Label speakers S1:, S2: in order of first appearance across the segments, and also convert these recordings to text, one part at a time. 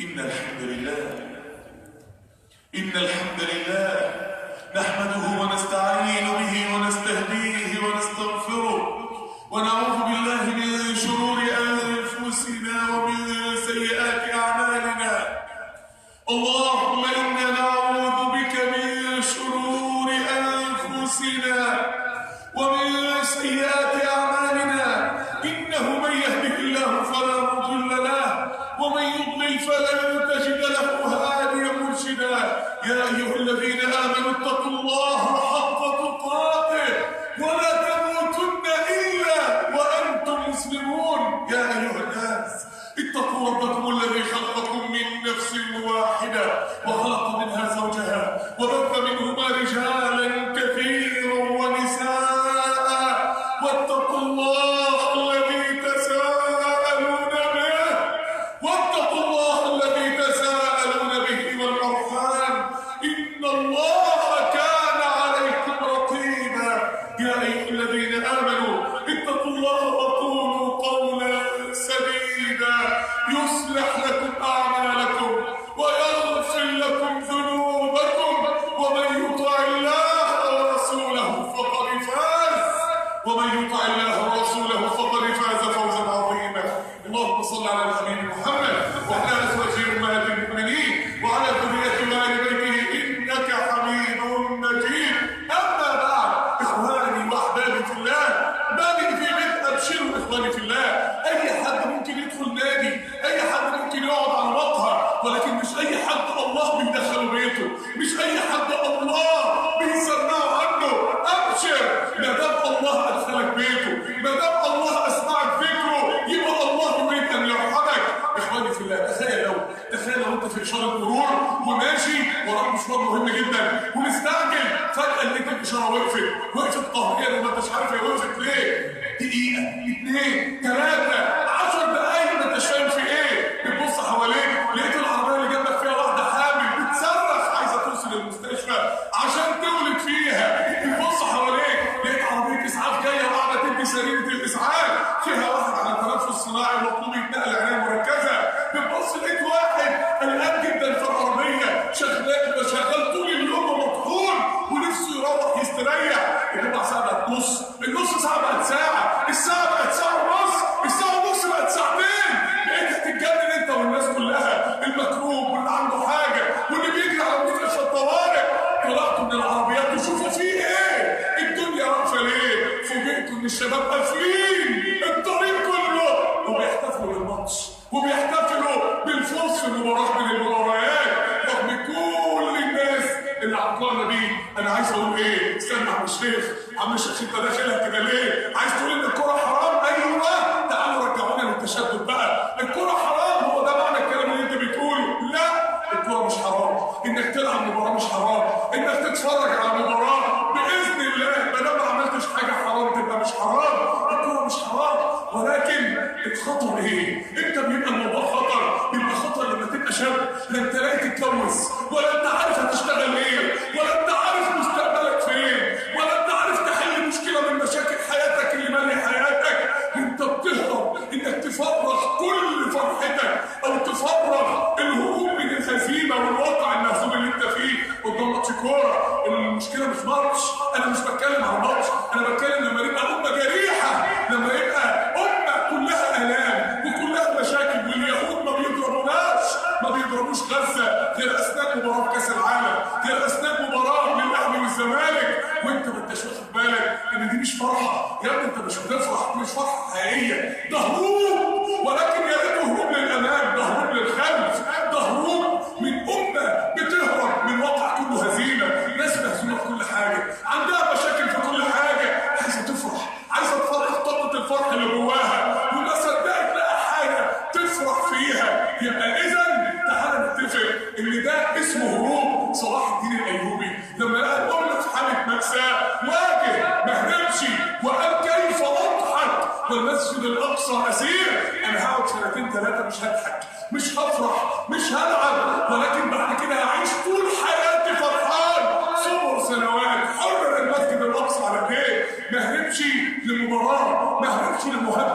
S1: إن الحمد لله نحمده ونستعين به ونستهديه ونستغفره ونعوذ بالله من شرور أنفسنا ومن سيئات أعمالنا. اللهم إنا نعوذ بك من شرور أنفسنا ومن سيئات أعمالنا، إنه من يهده الله فلا مضل له ومن يضلل فلن تجد له هاديا مرشدا. يا أيها الذين آمنوا اتقوا الله حق تقاته ولا تموتن إلا وأنتم مسلمون. يا أيها الناس اتقوا ربكم الذي خلقكم من نفس واحدة وخلق منها زوجها وبث منهما رجالا كثيرا ونساء، واتقوا الله الذي تساءلون به والأرحام إن الله كان عليكم رقيبا. يا أيها الذين آمنوا اتقوا الله وقولوا قولا سديدا يصلح لكم أعمالكم ويغفر لكم ذنوبكم ومن يطع الله ورسوله فقد فاز فوزا عظيما. اللهم صل على الحبيب محمد وعلى أزواجه أمهات المؤمنين وعلى ذريته وآل بيته إنك حميد مجيد. أما بعد، إخواني وأحبابي في الله، نادي في بيت أبشروا إخواني في الله. أي حد ممكن يدخل نادي، أي حد ممكن يقعد على مقهى، ولكن مش أي حد الله بيدخله بيته، مش أي حد الله بيسمعه عنه. أبشر، ما دام الله أدخلك بيته، ما دام الله أسمعك ذكره، يبقى الله يريد أن يرحمك. إخواني في الله، تخيل لو أنت في إشارة مرور وماشي وراك مشوار مهم جدا ومستعجل، فجأة لقيت الإشارة وقفت قهريا وما أنتش عارف هي وقفت ليه. دقيقة، 2، 3، 10 دقايق ما أنتش فاهم في إيه. بتبص حواليك لقيت العربية اللي جنبك فيها واحدة حامل بتصرخ عايزة توصل المستشفى عشان تولد فيها. بتبص حواليك لقيت عربية إسعاف جاية وقاعدة تدي سريرة الإسعاف فيها واحد على التنفس الصناعي ومطلوب يتنقل عناية مركزة. بتبص لقيت واحد قلقان جدا في العربية شغال طول اليوم ومطحون ونفسه يروح يستريح. الربع ساعة بقت نص، النص ساعة بقت ساعة، الساعة بقت ساعة ونص، الساعة ونص بقت ساعتين. بقيت هتتجنن انت والناس كلها، المكروب واللي عنده حاجة واللي بيجري على مستشفى الطوارئ. طلعتوا من العربيات وشوفوا فيه ايه، الدنيا واقفة ليه. فوجئتوا ان الشباب قافلين الطريق كله وبيحتفلوا بالماتش وبيحتفلوا بالفوز في مباراة من المباريات رغم كل الناس اللي عطلانة دي. انا عايز اقول ايه؟ استنى عم الشيخ انت داخلها كده ليه؟ عايز تقول ان الكرة حرام؟ ايوه، تعالوا رجعونا للتشدد بقى. الكرة حرام، هو ده معنى الكلام اللي انت بتقوله؟ لا، الكرة مش حرام، انك تلعب مباراة مش حرام، انك تتفرج على مباراة باذن الله ما دام ما عملتش حاجة حرام تبقى مش حرام. الكرة مش حرام، ولكن الخطر ايه؟ امتى بيبقى الموضوع خطر؟ بيبقى خطر لما تبقى شاب لا انت لاقي تتجوز ولا انت عارف هتشتغل ايه ولا انت عارف مستقبلك فين ولا انت عارف تحل مشكله من مشاكل حياتك اللي ماليه حياتك. انت بتهرب انك تفرغ كل فرحتك او تفرغ الهروب من الهزيمه والواقع المهزوم اللي انت فيه قدام ماتش كوره. المشكله مش ماتش، انا مش بتكلم عن ماتش، انا بتكلم لما نبقى امه جريحه، لما يبقى امه كلها الام وكلها مشاكل واليهود ما بيضربوش غزه غير اثناء مباراه كاس العالم، غير اثناء مباراه للاهلي والزمالك، وانت ما انتش واخد بالك ان دي مش فرحه. يا ابني انت مش بتفرح، دي مش فرحه حقيقيه، ده هروب. ولكن يا ريت هروب للامام، ده هروب للخلف، ده هروب من امه بتهرب من واقع كله هزيمه. ناس مهزومه في كل حاجه، عندها مشاكل في كل حاجه، عايزه تفرح، عايزه تفرح طاقه الفرح اللي جواها وما صدقت تلاقي حاجه تفرح فيها. يبقى اذا تعالى نتفق ان ده اسمه هروب. صلاح الدين الايوبي لما لقى الامه في حاله مأساة واجه ما هربش وقال كيف اضحك والمسجد الاقصى اسير. انا هقعد 2 3 مش هضحك، مش هفرح، مش هلعب، ولكن بعد كده هعيش طول حياتي فرحان. سنوات حرر المسجد الاقصى على ايه؟ ما هربش لمباراه، ما هربش لمهدد،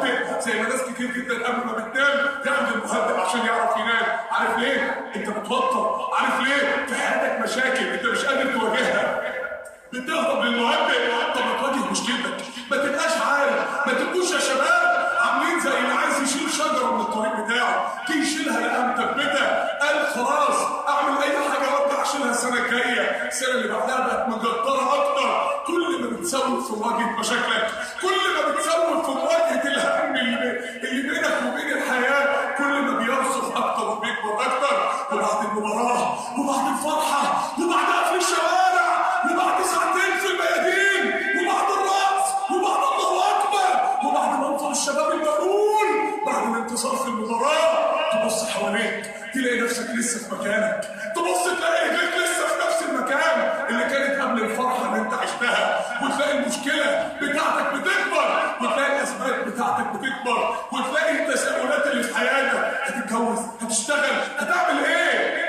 S1: زي ما ناس كتير جدا قبل ما بتنام ياخد المهدئ عشان يعرف ينام. عارف ليه؟ انت متوتر. عارف ليه؟ في حياتك مشاكل انت مش قادر تواجهها، بتهرب للمهدئ. طب ما تواجه مشكلتك، ما تبقاش عارف. ما تبقوش يا شباب عاملين زي اللي عايز يشيل شجره من الطريق بتاعه، جه يشيلها لقاها مثبته، قال خلاص اعمل اي حاجه وارجع اشيلها السنه الجايه. السنه اللي بعدها بقت مجدره اكتر. كل ما بتسوف في مواجهه مشاكلك، كل ما بتسوف في مواجهه الهم اللي بينك وبين الحياه، كل ما بيرسخ اكتر وبيكبر اكتر. وبعد المباراه وبعد الفرحه وبعد قفل الشوارع وبعد ساعتين في الميادين وبعد الرقص وبعد الله اكبر وبعد منظر الشباب المهول بعد الانتصار في المباراه، تبص حواليك تلاقي نفسك لسه في مكانك. تبص تلاقي رجلك لسه في نفس المكان اللي كانت قبل الفرحه اللي انت عشتها. وتلاقي المشكله بتاعتك بتكبر، وتلاقي الاسباب بتاعتك بتكبر، وتلاقي التساؤلات اللي في حياتك. هتتجوز، هتشتغل، هتعمل ايه؟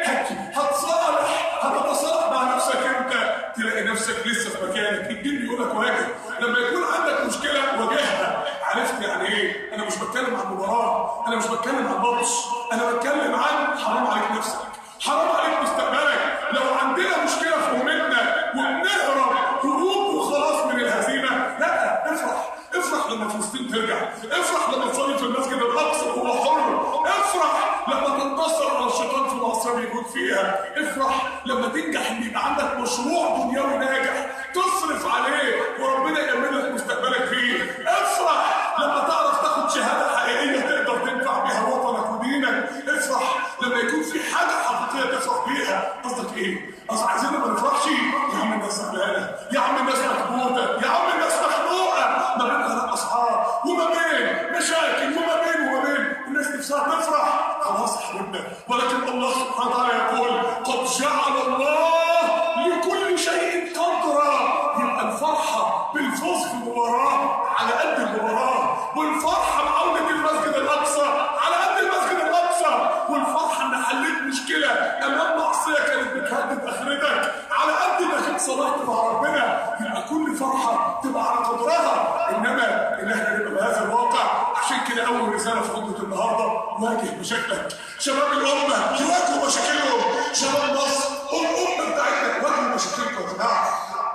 S1: هتصالح، هتتصالح مع نفسك انت. تلاقي نفسك لسه في مكانك. الدين بيقول لك واجه. لما يكون عندك مشكله واجهها. عرفت يعني ايه؟ انا مش بتكلم عن مباراه، انا مش بتكلم عن ماتش، انا بتكلم عن حرام عليك نفسك، حرام عليك مستقبلك. لو عندنا مشكله في امتنا وبنهرب هروب وخلاص من الهزيمه، لا، افرح لما فلسطين ترجع، افرح لما تصلي في المسجد الاقصى وهو حر، افرح لما تنتصر على الشيطان في معصيه بيموت فيها، افرح لما تنجح ان يبقى عندك مشروع دنيوي ناجح تصرف عليه وربنا يأمن لك مستقبلك فيه، افرح لما تعرف تاخد شهاده حقيقيه تقدر تنفع بيها وطنك ودينك، افرح لما يكون في حاجه حقيقيه تفرح بيها. قصدك ايه؟ قصدك عايزين ما نفرحش؟ يا عم الناس زعلانه، يا عم الناس مكبوته، يا عم الناس مخنوقه، ما بين غلاء اسعار وما بين مشاكل وما بين الناس نفسها تفرح. خلاص يا حبيبنا، ولكن الله سبحانه وتعالى يقول قد جعل الله لكل شيء قدرا. يبقى الفرحه بالفوز في المباراه على قد المباراه، والفرحه بعوده المسجد الاقصى على قد المسجد الاقصى، والفرحه ان حليت مشكله امام معصيه كانت بتهدد اخرتك على قد انك اتصالحت مع ربنا. يبقى كل فرحه تبقى على قدرها، انما ان احنا نبقى بهذا الواقع. عشان كده اول رساله في خطبه النهارده واجه مشاكلك. شباب الامه يواجهوا مشاكلهم، شباب مصر الامه بتاعتنا واجهوا مشاكلكم يا جماعه.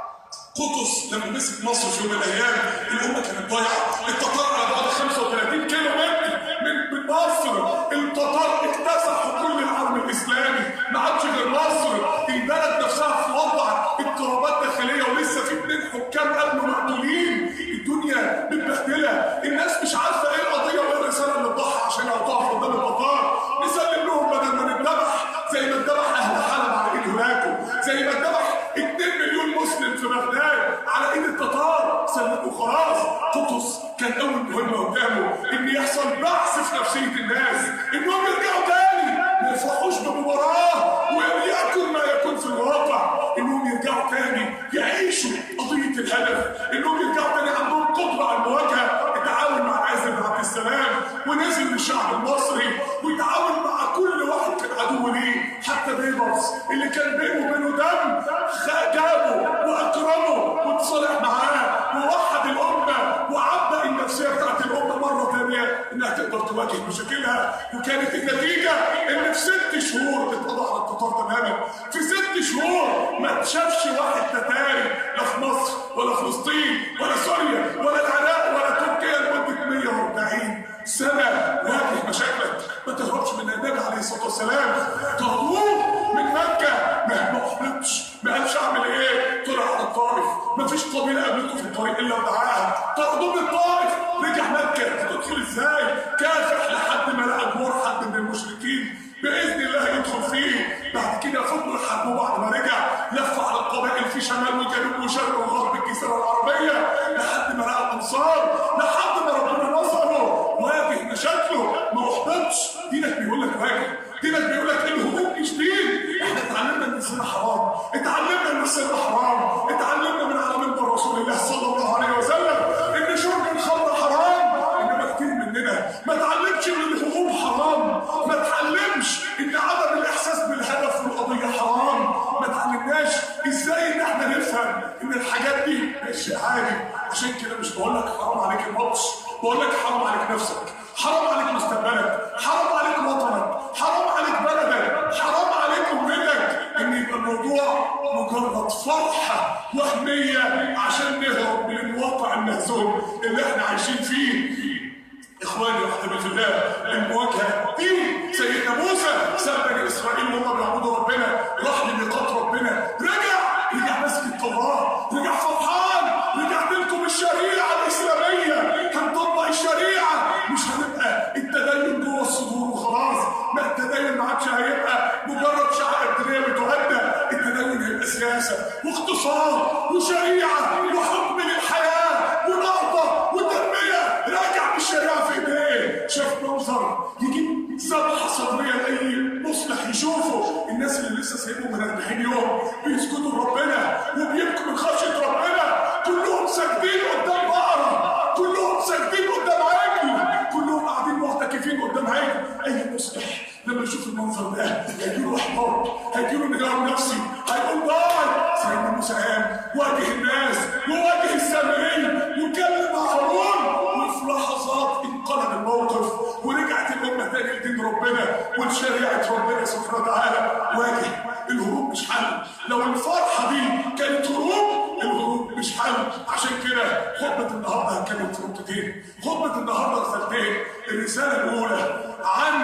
S1: قطز لما مسك مصر في يوم من الايام الامه كانت ضايعه. التتار على بعد 35 كيلو متر من مصر، التتار اكتسحوا كل العالم الاسلامي، ما عادش غير مصر. البلد نفسها في وضع اضطرابات داخليه، ولسه في 2 حكام قبل مقتولين. الدنيا متبهدله، الناس مش عارفه ايه القضيه وايه الرساله اللي تضحى عشان تقف قدام التتار. نسلم لهم بدل ما نتذبح زي ما اتذبح اهل حلب على ايد هناكو، زي ما اتذبح 2 مليون مسلم في بغداد على ايد التتار. سلموا خلاص. قطز كان اول مهمه قدامه ان يحصل بعث في نفسيه الناس، انهم يرجعوا تاني ما يفرحوش بمباراه ويكن ما يكون في الواقع، انهم يرجعوا تاني يعيشوا قضيه الهدف، انهم يرجعوا تاني عندهم قدره على المواجهه. التعاون مع عز بن عبد السلام ونزل للشعب المصري، ويتعاون مع كل واحد كان عدو ليه، حتى بيبرس اللي كان بينه وبينه دم جابه واكرمه واتصالح معاه ووحد الامه وعبأ النفسيه بتاعت الامه مره ثانيه انها تقدر تواجه مشاكلها. وكانت النتيجه ان في 6 شهور اتقضى على التتار تماما. في 6 شهور ما اتشافش واحد تتاري لا في مصر ولا فلسطين ولا سوريا ولا العراق ولا تركيا لمده 140 سنه. واجه مشاكلك، ما تهربش من النبي عليه الصلاه والسلام. طردوه من مكه، ما احبطش، ما قالش اعمل ايه؟ طلع على الطائف، ما فيش قبيله قابلته في الطريق الا ودعاها. طردوه من الطائف، رجع مكه. هتدخل ازاي؟ كافح لحد ما لقى جمهور حد من المشركين باذن الله يدخل فيه. بعد كده فضلوا يحاربوه. بعد ما رجع لف على القبائل في شمال وجنوب وشرق وغرب الجزيره العربيه لحد ما لقى الانصار، لحد ما ربنا نصره. واجه مشاكله، ما احبطش. دينك بيقول لك واجه، دينك بيقول لك الهجوم مش دين. احنا اتعلمنا ان الزنا حرام، اتعلمنا ان السرقه حرام، اتعلمنا من على منبر رسول الله صلى الله عليه وسلم ان شرب الخمر حرام. انما كتير مننا ما اتعلمش ان الهجوم حرام، ما اتعلمش ان عدم الاحساس بالهدف والقضيه حرام، ما اتعلمناش ازاي ان احنا نفهم ان الحاجات دي مش عادي. عشان كده مش بقول لك حرام عليك الماتش، بقول لك حرام عليك نفسك، حرام عليك مستقبلك، حرام عليك وطنك، حرام عليك بلدك، حرام عليك امتك، ان يبقى الموضوع مجرد فرحه وهميه عشان نهرب من الواقع المهزوم اللي احنا عايشين فيه. اخواني واحبابي في الله، المواجهه دي سيدنا موسى ساب بني اسرائيل وهم بيعبدوا ربنا، راح لميقات ربنا، رجع ماسك التوراه، رجع فرحان، رجعت لكم الشريعه الاسلاميه، هنطبق الشريعه، مش هنبقى التدين جوه الصدور وخلاص، ما التدين ما عادش هيبقى مجرد شعائر دينيه بتؤدى، التدين هيبقى سياسه واقتصاد وشريعه وحكم للحياه ونهضه وتنميه، راجع بالشريعه في ايديه. شاف منظر يجيب ذبحه صدريه لاي مصلح يشوفه، الناس اللي لسه سايبهم من 40 يوم بيسجدوا لربنا وبيبكوا من خشيه ربنا، كلهم ساجدين قدام بقره، كلهم ساجدين قدام عجل، كلهم قاعدين معتكفين قدام عجل. اي مصلح لما يشوف المنظر ده هيجيله احباط، هيجيله انهيار نفسي، هيقول باي. سيدنا موسى قام واجه الناس وواجه السامرين وكلم مع هارون، وفي لحظات انقلب الموقف ورجعت الامه تاني لدين ربنا ولشريعه ربنا سبحانه وتعالى. واجه الهروب مش حل، لو الفرحه دي كانت هروب، الهروب مش حل. عشان كده خطبه النهارده هتكلم في نقطتين، خطبه النهارده رسالتين. الرساله الاولى عن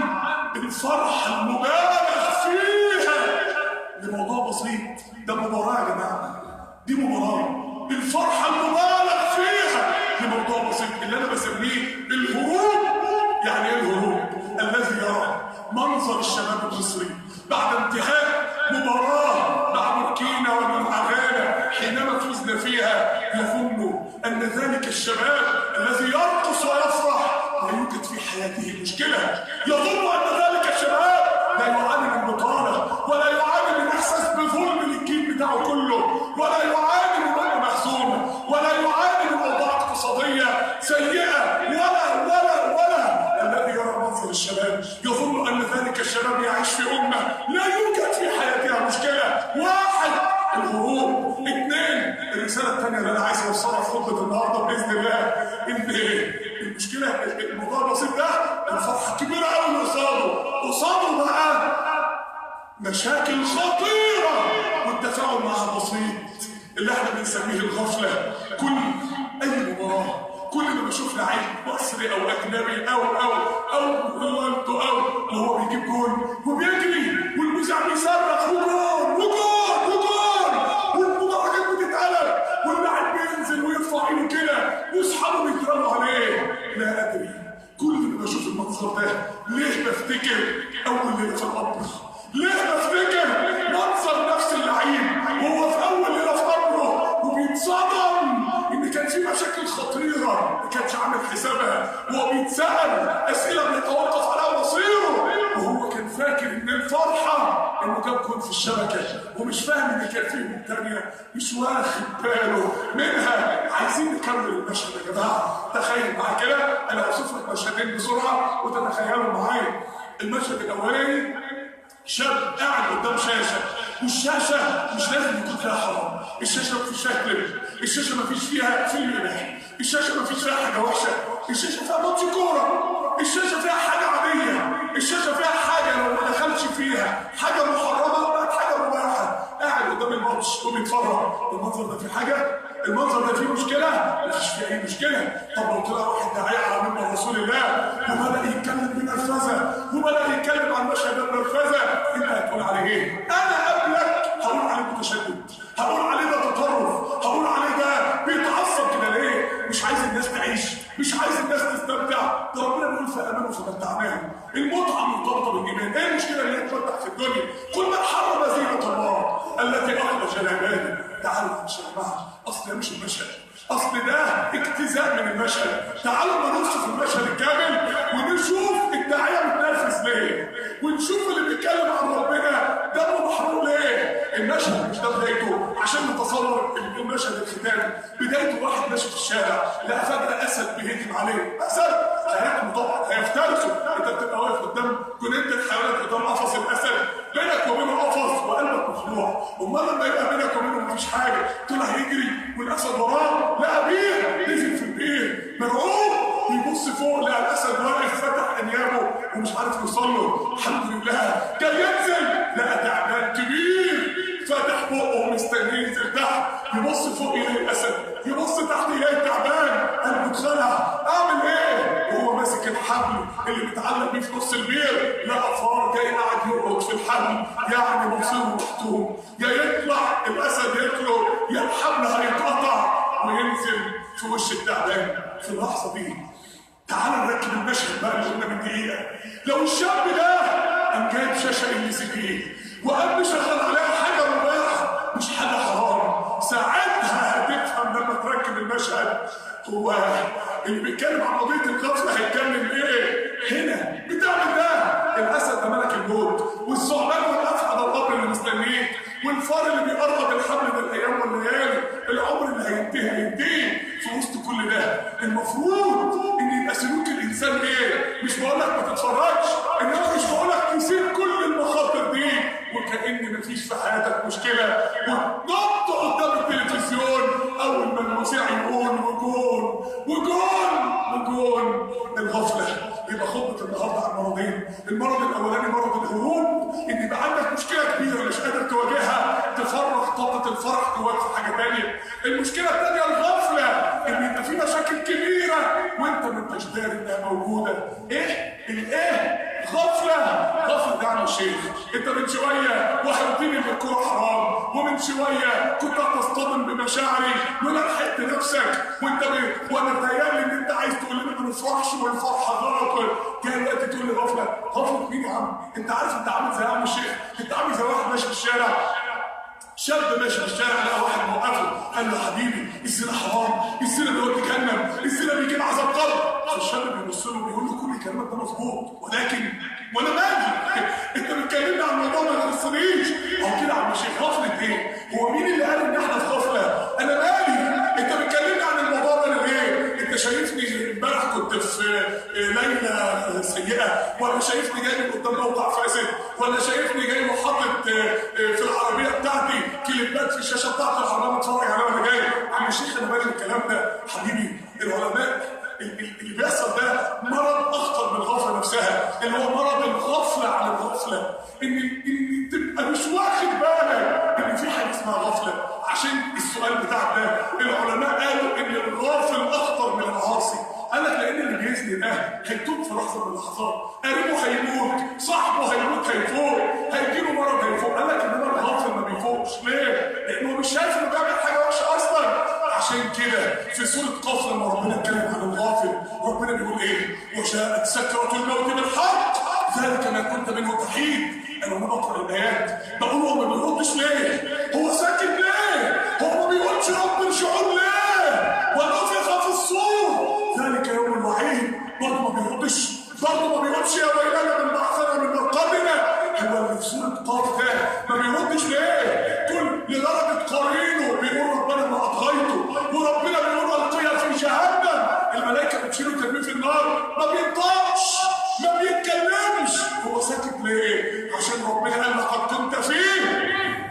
S1: الفرحه المبالغ فيها لموضوع بسيط، ده مباراه يا جماعه، دي مباراه. الفرحه المبالغ فيها لموضوع بسيط اللي انا بسميه الهروب. يعني ايه الهروب؟ الذي يرى منظر الشباب المصري بعد انتهاء مباراه مع بوركينا ومع غانا حينما فزنا فيها، يظن ان ذلك الشباب الذي يرقص ويفرح لا يوجد في حياته مشكله، يظن ان ذلك الشباب لا يعاني من بطاله ولا يعاني من احساس بظلم للجيل بتاعه كله، ولا يعاني من امه مهزومه، ولا يعاني من اوضاع اقتصاديه سيئه، ولا الذي يرى منظر الشباب يظن ان ذلك الشباب يعيش في امه لا يوجد في حياتها مشكله. واحد، الهروب. اثنين، الرساله الثانيه اللي انا عايز اوصلها في خطبه النهارده باذن الله، ان المشكله الموضوع البسيط ده الفرحه كبيره قوي قصاده بقى مشاكل خطيره، والتفاعل معها بسيط اللي احنا بنسميه الغفله. اي مباراه كل ما بشوف لعيب مصري او اجنبي او رونالدو او وهو بيجيب جول وبيجري والمذيع بيصرخ وجول والمدرجات بتتقلب واللاعب بينزل ويرفع ايده كده واصحابه بيترموا عليه، لا ادري. كل ما بشوف المنظر ده ليه بفتكر اول ليله في القبر؟ ليه بفتكر منظر نفس اللعيب وهو في اول ليله في قبره وبيتصدم ان كان في مشاكل خطيره ما كانش عامل حسابها، وهو بيتسال اسئله بيتوقف عليها مصيره، وهو كان فاكر ان الفرحه انه جاب جول في الشبكه ومش فاهم ان كان فيه من تانيه مش واخد باله منها. عايزين نكمل المشهد يا جماعه، تخيل معايا كده، انا هوصف لك مشهدين بسرعه وتتخيلوا معايا. المشهد الاولاني شاب قاعد قدام شاشه، والشاشه مش لازم يكون فيها حرام، الشاشه ما فيش فيها كليب، الشاشه ما فيش فيها فيلم اباحي، الشاشه ما فيش فيها حاجه وحشه، الشاشه فيها ماتش كوره، الشاشه فيها حاجه عاديه، الشاشه فيها حاجه لو ما دخلش فيها حاجه محرمه بقت حاجه مباحه، قاعد قدام الماتش وبيتفرج. المنظر ده فيه حاجه؟ المنظر ده فيه مشكله؟ مفيش فيه اي مشكله. طب لو طلع واحد داعيه على منبر رسول الله وبدا يتكلم بنرفزه وبدا يتكلم عن المشهد ده بنرفزه، انت هتقول عليه ايه؟ انا قبلك هقول عليه متشدد، هقول عليه ده تطرف، هقول عليه ده بيتعصب كده ليه؟ مش عايز الناس تعيش، مش عايز الناس تستمتع، ده ربنا بيقول فامنوا فمتعناهم. المتعه مرتبطه بالايمان، ايه المشكله اللي هي تمتع في الدنيا؟ قل من حرم زينه الله التي اخرج لعباده. تعالوا نمشي يا جماعه، اصل ده مش المشهد، اصل ده اجتزاء من المشهد. تعالوا نبص في المشهد الكامل ونشوف الداعيه متنرفز ليه، ونشوف اللي بيتكلم عن ربنا دمه محروق ليه. المشهد مش ده بدايته، عشان نتصور المشهد الختامي. بدايته واحد ماشي في الشارع لقى فجاه اسد بيهجم عليه، اسد هياكله طبعا، هيفترسه. انت بتبقى واقف قدام جنينه الحيوانات قدام قفص الاسد، بينك وبينه قفص وقلبك مخلوع، امال لما يبقى بينك وبينه مفيش حاجه، طلع يجري والاسد وراه لقى بير نزل في البير مرعوب، بيبص ومش عارف يوصل له. الحمد لله جاي ينزل لقى تعبان كبير فاتح بقه مستنيه ينزل تحت، يبص فوق يلاقي الاسد، يبص تحت يلاقي التعبان، قلبه اتخلع. اعمل ايه؟ وهو ماسك الحبل اللي متعلق بيه في نص البير لقى فار جاي قاعد يقعد في الحبل، يعني مصيره محتوم، يا يطلع الاسد ياكله يا الحبل هيتقطع وينزل في وش التعبان. في اللحظه دي تعال نركب المشهد بقى اللي قلنا من دقيقه. لو الشاب ده قام جايب شاشه LCD وقام مشغل عليها حاجه مباحه مش حاجه حرام، ساعتها هتفهم لما تركب المشهد هو اللي بيتكلم عن قضيه الغفله هيتكلم ايه. هنا بتعمل ده الاسد ده ملك الموت، والثعبان والافعى ده القبر اللي مستنيه، والفار اللي بيقرب الحبل من الايام والليالي، العمر اللي هينتهي في وسط كل ده. المفروض ان يبقى سلوك الانسان ايه؟ مش بقولك ما تتفرجش، انما مش بقولك تسيب كل المخاطر دي وكأن مفيش في حياتك مشكله وتنط قدام التلفزيون اول ما المذيع يقول وجون الغفله. يبقى خطبه النهارده عن مرضين. المرض الاولاني مرض الهروب، ان يبقى عندك مشكله كبيره مش قادر تواجهها، تفرغ طاقه الفرح جواك في حاجه ثانيه. المشكله الثانيه الغفله، ان يبقى في مشاكل كبيره وانت ما انتش داري انها موجوده. ايه غفله ده عن الشيخ. انت من شويه وحبتني ان الكوره حرام، ومن شويه كنت هتصطدم بمشاعري ولا لحقت نفسك وانا تهيألي ان انت عايز تقول لي ما نفرحش والفرحه غلط. جاي الوقت تقول لي غفله مين يا عم؟ انت عارف انت عامل زي عم الشيخ، انت عامل زي واحد ماشي في الشارع، شاب ماشي في الشارع لقى واحد موقفه قال له حبيبي الزنا حرام، الزنا بيودي جهنم، الزنا بيجيب عذاب قبر. فالشاب بيبص له بيقول له كل الكلام ده مظبوط، ولكن وانا مالي؟ انت بتكلمني عن الموضوع ما يخصنيش. هو كده عم الشيخ غفله ايه؟ هو مين اللي قال ان احنا في غفله؟ انا مالي؟ انت بتكلمني عن الموضوع ده ليه؟ انت شايفني امبارح كنت في ليله سيئه، ولا شايفني جاي من قدام موقع فاسد، ولا شايفني جاي وحاطط في العربيه بتاعتي كليبات في الشاشه بتاعت العربيه بتفرج عليها وانا جاي. عم الشيخ انا مالي الكلام ده؟ حبيبي العلماء اللي بيحصل ده مرض اخطر من الغفله نفسها، اللي هو مرض الغفله عن الغفله. ان تبقى مش واخد بالك ان في حاجه اسمها غفله. عشان السؤال بتاعك ده العلماء قالوا ان الغافل اخطر من العاصي. قال لك لان اللي بيزني ده هيتوب في لحظه من اللحظات، قريبه هيموت، صاحبه هيموت هيفوق، هيجيله مرض هيفوق. قال لك انما الغافل ما بيفوقش. ليه؟ لانه مش شايف انه بيعمل حاجه وحشه اصلا. عشان كده في سوره قاف لما ربنا اتكلم عن الغافل ربنا بيقول ايه؟ وجاءت سكرة الموت بالحق ذلك ما كنت منه تحيد. انا لما بقرا الايات بقول هو ما بيردش ليه؟ هو ساكت ليه؟ هو ما بيقولش رب الشعور ليه؟ ونفخ في الصور ذلك يوم الوعيد برضه ما بيردش، برضه ما بيقولش يا ويلنا من بعثنا من مرقدنا. هو اللي في سوره قاف ده ما بيردش ليه؟ كل لدرجه قرينه بيقول ربنا ما اطغيته، وربنا بيقول القيا في جهنم، الملائكه بتشيله وترميه في النار، ما بينطقش ما بيتكلمش. هو ساكت ليه؟ عشان ربنا قال لقد كنت فيه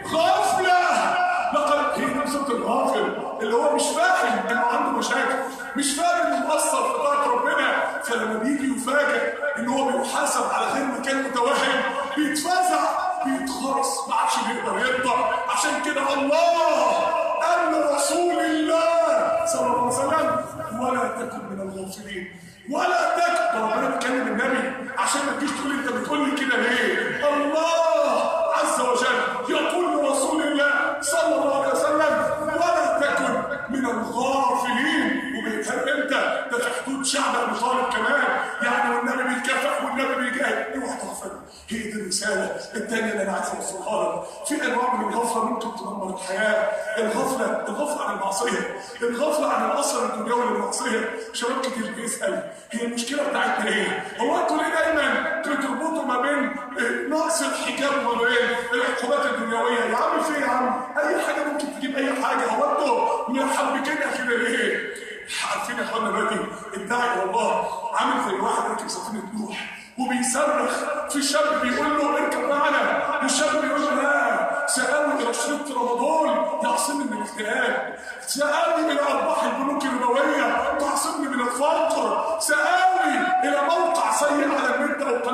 S1: غفله. لقد هي نفسه الغافل اللي هو مش فاهم انه عنده مشاكل، مش فاهم انه مقصر في طاعه ربنا، فلما بيجي يفاجئ ان هو بيحاسب على غير ما كان متوهم بيتفزع بيتخرص ما عادش بيقدر يقدر. عشان كده الله قال لرسول الله صلى الله عليه وسلم ولا تكن من الغافلين. ولا تكن، ربنا بيكلم النبي عشان ما تجيش تقول انت بتقول لي كده ليه؟ الله عز وجل يقول لرسول الله صلى الله عليه وسلم ولا تكن من الغافلين. وبيتهان امتى؟ ده في حدود شعب ابي طالب كمان، يعني والنبي بيكافح والنبي بيجاهد. اوعى تغفل. هي دي الرساله الثانيه اللي انا عايز اوصلها لك. في انواع من الغفله ممكن تدمر الحياه. الغفله عن المعصيه، الغفله عن الاثر الدنيوي للمعصيه. شباب كتير بيسال هي المشكله بتاعتنا ايه؟ هو انتوا ليه دايما بتربطوا ما بين نقص الحجاب وما بين العقوبات الدنيويه؟ يا عم في يا عم اي حاجه ممكن تجيب اي حاجه، هو انتوا محبكينها كده ليه؟ عارفين يا اخوانا دلوقتي الداعي والله عامل زي واحد راكب سفينه نوح وبيصرخ في شاب بيقول له اركب معنا، والشاب بيقول له لا سألني الى شريط رمضان يعصمني من الاكتئاب، سألني الى ارباح البنوك الربويه تعصمني من الفقر، سألني الى موقع سيء على النت او قناه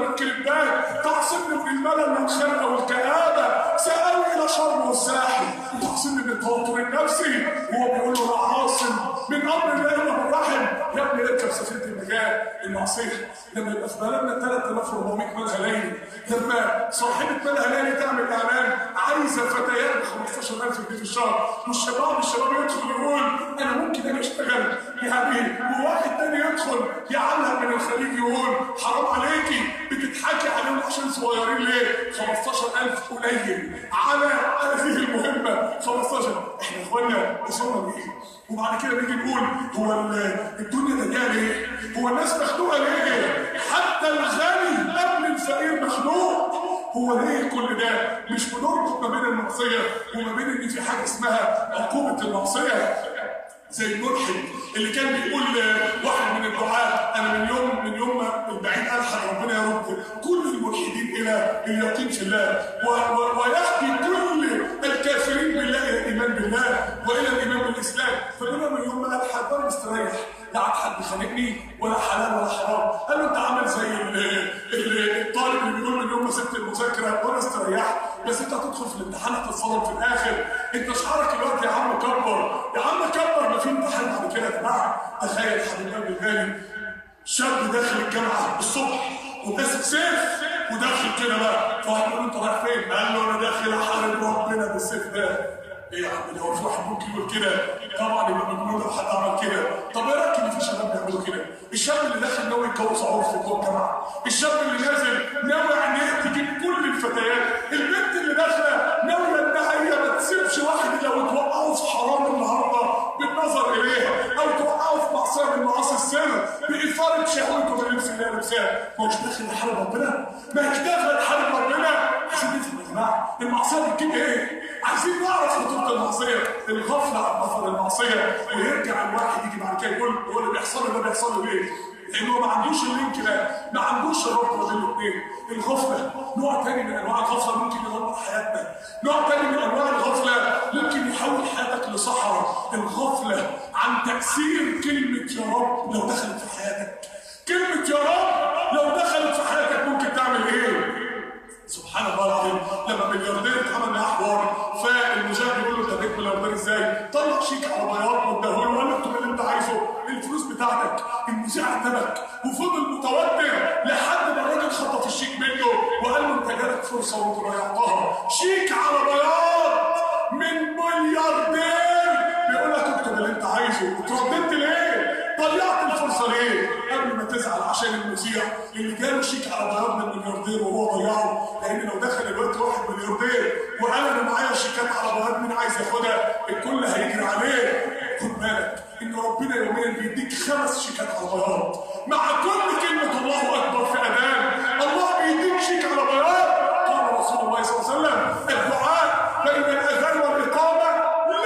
S1: البات، تعصمني من الملل والخنقه والكآبه، سآوي الى شرم والساحل، تعصمني من التوتر النفسي. وهو بيقول له لا عاصم من امر الله الا من رحم. يا ابني اركب سفينه النجاه المعصيه. لما يبقى في بلدنا 3400 ملهى ليلي، لما صاحبه ملهى ليلي تعمل اعلان عايزه فتيات ب 15000 جنيه في الشهر، بعض الشباب يدخل يقول انا ممكن اجي اشتغل يعني، وواحد تاني يدخل يعلق من الخليج يقول حرام عليكي بتضحكي عليهم عشان صغيرين ليه؟ 15000 قليل على هذه المهمه. 15 احنا يا اخوانا وصلنا لايه؟ وبعد كده نيجي نقول هو الدنيا ضيقه ليه؟ هو الناس مخنوقه ليه؟ حتى الغني قبل الفقير مخنوق. هو ليه كل ده؟ مش بنربط ما بين المعصيه وما بين ان في حاجه اسمها عقوبه المعصيه. زي الملحد اللي كان بيقول واحد من الدعاة، انا من يوم ما البعيد الحق ربنا يا رب كل الملحدين الى اليقين في الله ويهدي كل الكافرين بالله الى الايمان بالله والى الايمان بالاسلام. فبيقول من يوم ما الحق وانا مستريح، لا عاد حد خانقني ولا حلال ولا حرام. قال له انت عامل زي الطالب اللي بيقول من يوم ما سبت المذاكره وانا استريحت، بس انت هتدخل في الامتحان هتتصدم في الاخر. انت شعارك الوقت يا عم كبر، يا عم كبر، ما في امتحان بعد كده يا جماعه. تخيل حبيب قلبي الغالي شاب داخل الجامعه الصبح وماسك سيف وداخل كده بقى، فواحد يقول له انت رايح فين؟ قال له انا داخل احارب ربنا بالسيف ده. ايه يا عم ده هو في واحد ممكن يقول كده؟ طبعا يبقى مجنون لو حد عمل كده. طب ايه رايك ان في شباب بيعملوا كده؟ الشاب اللي داخل ناوي يتجوز عروسه جوه الجامعه، الشاب اللي نازل ناوي عينيه تجيب كل الفتيات، البنت اللي داخله ناويه انها هي ما تسيبش واحد لو توقعه في حرام النهارده بالنظر اليها، او توقعه في معصيه من معاصي السر باثاره شهوته باللبس اللي هي لابساه. ما هوش داخل يحارب ربنا؟ ما هيش داخل يحارب ربنا؟ عايزين نفهم يا جماعه المعصيه بتجيب ايه؟ عايزين نعرف خطوط المعصيه، الغفله عن اثر المعصيه، ويرجع الواحد يجي بعد كده يقول هو اللي بيحصل لي ده بيحصل لي ليه؟ لانه ما عندوش اللينك ده، ما عندوش الربط ما بين الاثنين. الغفله نوع تاني من انواع الغفله ممكن يدمر حياتنا، نوع تاني من انواع الغفله ممكن يحول حياتك لصحراء. الغفله عن تاثير كلمه يا رب لو دخلت في حياتك. كلمه يا رب لو دخلت في حياتك ممكن تعمل ايه؟ سبحان الله العظيم. لما ملياردير اتعمل معاه حوار، فالمذيع بيقول له انت بقيت ملياردير ازاي؟ طلع شيك على بياض واداهوله وقال له اكتب اللي انت عايزه، الفلوس بتاعتك. المذيع ارتبك وفضل متوتر لحد ما الراجل خطف الشيك منه وقال له انت جالك فرصه وانت ضيعتها. شيك على بياض من ملياردير بيقول لك اكتب اللي انت عايزه، اترددت ليه؟ ضيعت الفرصه ليه؟ قبل ما تزعل عشان المذيع اللي جاله شيك على بياض من ملياردير وهو ضيعه. لان لو دخل الوقت واحد ملياردير وقال انا معايا شيكات على بياض مين عايز ياخدها؟ الكل هيجري عليه. خد بالك ان ربنا يوميا بيديك 5 شيكات على بياض مع كل كلمه الله اكبر في اذان، الله بيديك شيك على بياض. قال رسول الله صلى الله عليه وسلم الدعاء بين الاذان والاقامه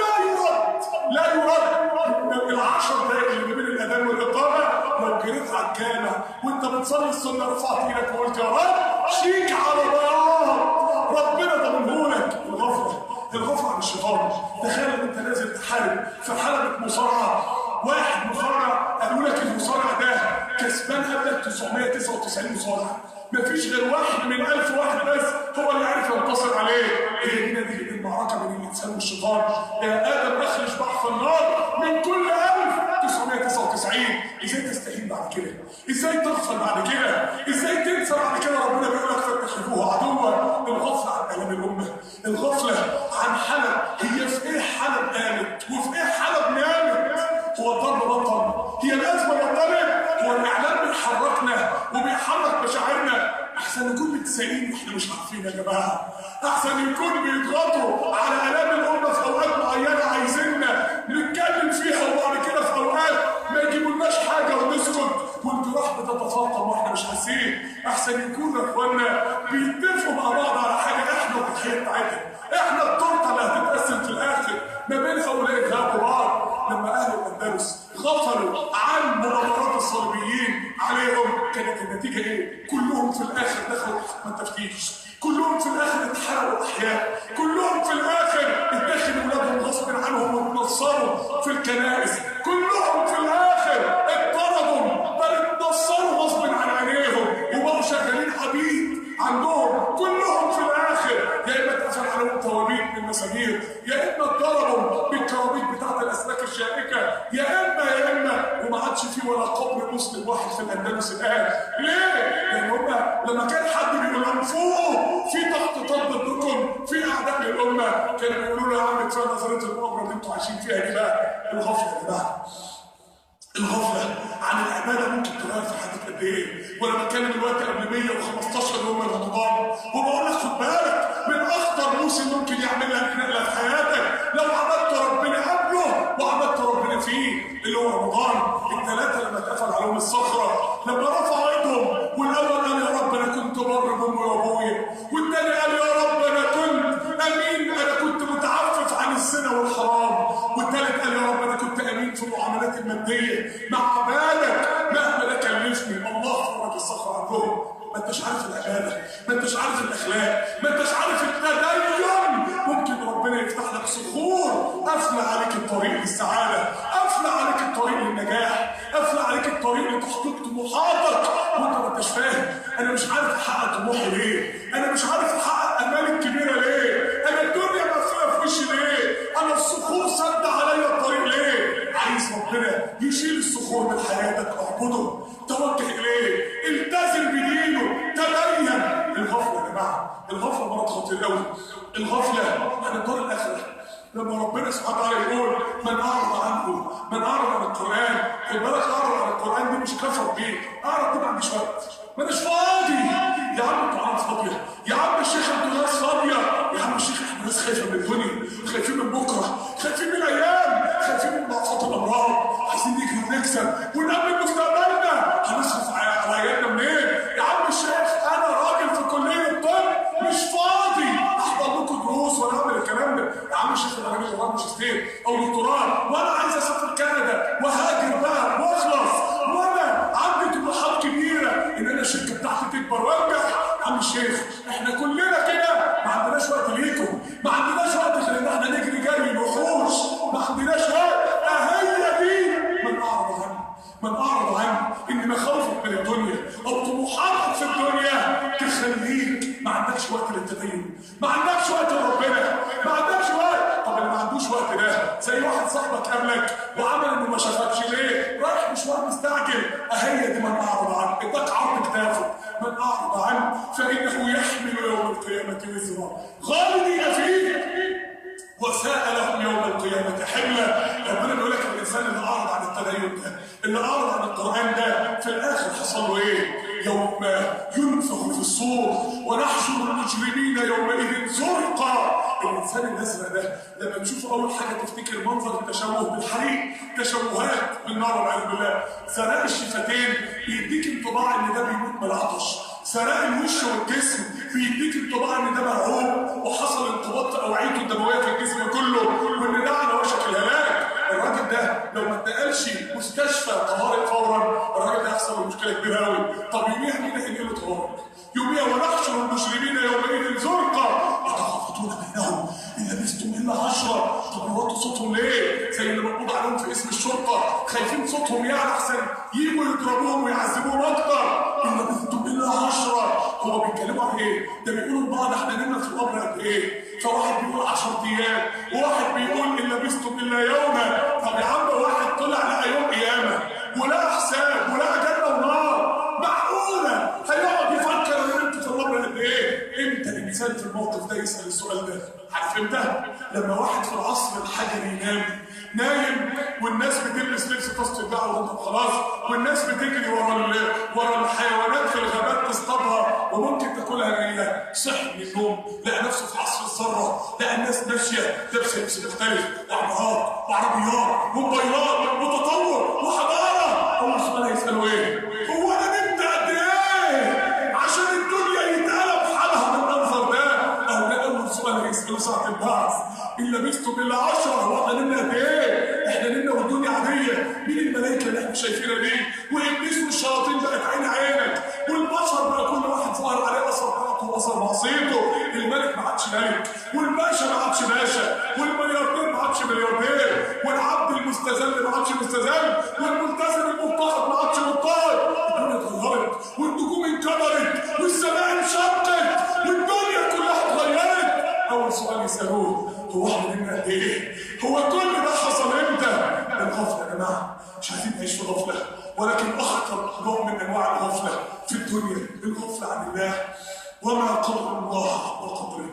S1: لا يرد. ال10 دقائق اللي بين الاذان والاقامه لو جريت على الجامع وانت بتصلي السنه رفعت ايدك وقلت يا رب شيك على بياض ربنا ضمنهولك. الغفله عن الشيطان. تخيل ان انت نازل تحارب في حلبة مصارعه، واحد مصارع قالوا لك المصارع ده كسبان قبلك 999 مصارع، مفيش غير واحد من 1000 واحد بس هو اللي عارف ينتصر عليه. هي هنا دي المعركه بين الانسان والشيطان. يا ادم اخرج بحث النار من كل 1999. ازاي تستهين بعد كده؟ ازاي تغفل بعد كده؟ ازاي تنسى بعد كده؟ ربنا بيقول لك فاتخذوه عدوا. الغفله عن كلام الامه، الغفله عن حلب. هي في ايه حلب قامت وفي ايه حلب نامت؟ هو الضرب بطل؟ هي الازمه بطلت؟ هو الاعلام بيحركنا وبيحرك مشاعرنا؟ احسن يكون متسائلين واحنا مش عارفين يا جماعه، احسن يكون بيضغطوا على الام الامه في اوقات معينه عايزيننا نتكلم فيها وبعد كده في اوقات ما يجيبولناش حاجه ونسكت والجراح بتتفاقم واحنا مش حاسين. احسن يكون يا اخوانا بيتفقوا مع بعض على حاجه احنا الضحيه بتاعتها، احنا التورته اللي هتتقسم في الاخر ما بين هؤلاء الكبار. لما اهل الاندلس غفلوا عن مؤامرات الصليبيين عليهم كانت النتيجه ايه؟ كلهم في الاخر دخلوا تحت التفتيش، كلهم في الاخر اتحرقوا احياء، كلهم في الاخر اتدخلوا ولادهم غصب عنهم واتنصروا في الكنائس، كلهم في الاخر اتطردوا بل اتنصروا غصب عن عينيهم وبقوا شغالين عبيد بالمسامير، يا اما اتضربوا بالكرابيط بتاعت الاسلاك الشائكه، يا اما وما عادش فيه ولا قبر مسلم واحد في الاندلس الان. ليه؟ لان هم لما كان حد بيقول لهم فوقوا في تحت طب ضدكم في اعداء للامه، كانوا بيقولوا له يا عم كفايه نظريه المؤامره اللي انتوا عايشين فيها دي بقى. الغفله يا جماعه، الغفله عن العباده ممكن تغير في حياتك قد ايه؟ وانا بتكلم دلوقتي قبل 115 يوم من رمضان وبقول لك خد بالك من اخطر موسم ممكن يعمل لك نقله في حياتك لو عبدت ربنا قبله وعبدت ربنا فيه، اللي هو رمضان. الثلاثه لما اتقفل عليهم الصخره، لما رفعوا ايدهم، والاول قال يا رب انا كنت بر بامي وابويا، والثاني قال يا رب انا كنت امين، انا كنت متعفف عن الزنا والحرام، والثالث قال يا رب انا كنت امين في المعاملات الماديه مع عبادك مهما ده كلفني. الله فرج الصخره عنهم. ما انتش عارف العباده، ما انتش عارف الاخلاق، ما انتش عارف التدين، ممكن ربنا يفتح لك صخور قافله عليك الطريق للسعاده، قافله عليك الطريق للنجاح، قافله عليك الطريق لتحقيق طموحاتك وانت ما انتش فاهم. انا مش عارف احقق طموحي ليه؟ انا مش عارف احقق امالي الكبيره ليه؟ انا الدنيا مقفوله في وشي ليه؟ انا الصخور سد عليا الطريق ليه؟ عايز ربنا يشيل الصخور من حياتك، اعبده، توجه اليه، التزم بدينه، تدين. الغفله يا جماعه، الغفله مرض خطير قوي. الغفله عن الدار الاخره. لما ربنا سبحانه وتعالى يقول من اعرض عنه، من اعرض عن القران، خد بالك اعرض عن القران دي مش كفر بيه، اعرض دي ما عنديش وقت، مانيش فاضي. يا عم انتوا ناس فاضيه، يا عم الشيخ انتوا ناس فاضيه، يا عم الشيخ احنا ناس خايفه من الدنيا، خايفين من بكره، خايفين من الايام، خايفين من ضعفات الامراض، عايزين نجري ونكسب ونأمن مستقبلنا، هنصرف على عيالنا منين؟ يا عم الشيخ انا راجل في كليه الطب مش فاضي احضر لكم دروس ولا اعمل الكلام ده. يا عم الشيخ انا راجل طبعا ماجستير او دكتوراه وانا عايز اسافر كندا وهاجر بقى واخلص، وانا عندي طموحات كبيره ان انا الشركه بتاعتي تكبر وانجح. يا عم الشيخ احنا كلنا كده، ما عندناش وقت ليكم، ما عندناش وقت غير ان احنا نجري جري وحوش، ما عندناش وقت. هي دي من اعرض عنه، من اعرض عنه ان مخاوفك من الدنيا او طموحاتك في الدنيا تخليك ما عندكش وقت للتدين، ما عندكش وقت لربنا، ما عندكش وقت. طب اللي ما عندوش وقت ده زي واحد صاحبك قابلك وعمل انه ما شافكش ليه؟ رايح مشوار مستعجل، هي دي من اعرض عنه. اداك عرض كتافه، من اعرض عنه فانه يحمل يوم القيامه وزرا خالدين فيه وساء لهم يوم القيامة حملا. ربنا بيقول لك الإنسان اللي أعرض عن التدين ده، اللي أعرض عن القرآن ده، في الآخر حصل له إيه؟ يوم ينفخ في الصور ونحشر المجرمين يومئذ زرقا. الإنسان الأزرق ده لما تشوفه أول حاجة تفتكر منظر التشوه بالحريق، تشوهات بالنار والعياذ بالله. سراء الشفتين بيديك انطباع إن ده بيموت من العطش، سراء الوش والجسم بيديك انطباع ان ده مرعوب وحصل انقباض في اوعيته الدمويه في الجسم كله وان ده على وشك الهلاك. الراجل ده لو ما اتنقلش مستشفى طوارئ فورا الراجل ده هيحصل له مشكله كبيره قوي. طب يوميها مين هينقله طوارئ؟ يوميها ونحشر المجرمين يومئذ زرقا يتخافتون بينهم ان لبثتم الا 10. طب يوطوا صوتهم ليه؟ زي اللي مقبوض عليهم في اسم الشرطه، خايفين صوتهم يعلى احسن يجوا يضربوهم ويعذبوهم اكتر. ان لبثتم الا 10. هو بيتكلموا عن ايه؟ ده بيقولوا لبعض احنا نمنا في القبر قد ايه؟ فواحد بيقول 10 ايام، وواحد بيقول ان لبثتم الا يوما. طب يا عم واحد طلع لقى يوم قيامه ولا حساب ولا جنه ونار، معقوله هيقعد يفكر ان انت في القبر قد ايه؟ امتى الانسان في الموقف ده يسال السؤال ده؟ عارف امتى؟ لما واحد في العصر الحجري نايم والناس بتلبس لبس طاسه الدعوه وانت خلاص، والناس بتجري ورا الحيوانات في الغابات تصطادها وممكن تاكلها نيه، صحي من النوم لقى نفسه في عصر الذره، لقى الناس ماشيه لابسه لبس مختلف وعبارات وعربيات وموبايلات وتطور وحضاره. اول سؤال هيسالوا ايه؟ هو انا نمت قد ايه عشان الدنيا يتقلب حالها بالمنظر ده؟ او ده اول سؤال هيسالوا ساعه البعث. ان لبثتم الا 10. هو احنا نمنا قد ايه؟ احنا نمنا والدنيا عاديه. مين الملائكه اللي احنا شايفينها دي؟ وابليس والشياطين بقت عين عينك، والبشر بقى كل واحد ظاهر عليه اثر طاعته واثر معصيته. الملك ما عادش ملك، والباشا ما عادش باشا، والملياردير ما عادش ملياردير، والعبد المستذل ما عادش مستذل، والملتزم المضطهد ما عادش مضطهد. الدنيا اتغيرت والنجوم انكدرت والسماء انشقت والدنيا كلها اتغيرت. اول اول سؤال يسالوه هو احنا نمنا قد ايه؟ هو كل ده حصل امتى؟ الغفله يا جماعه، مش عايزين نعيش في غفله، ولكن اخطر نوع من انواع الغفله في الدنيا الغفله عن الله. وما قدر الله حق قدره.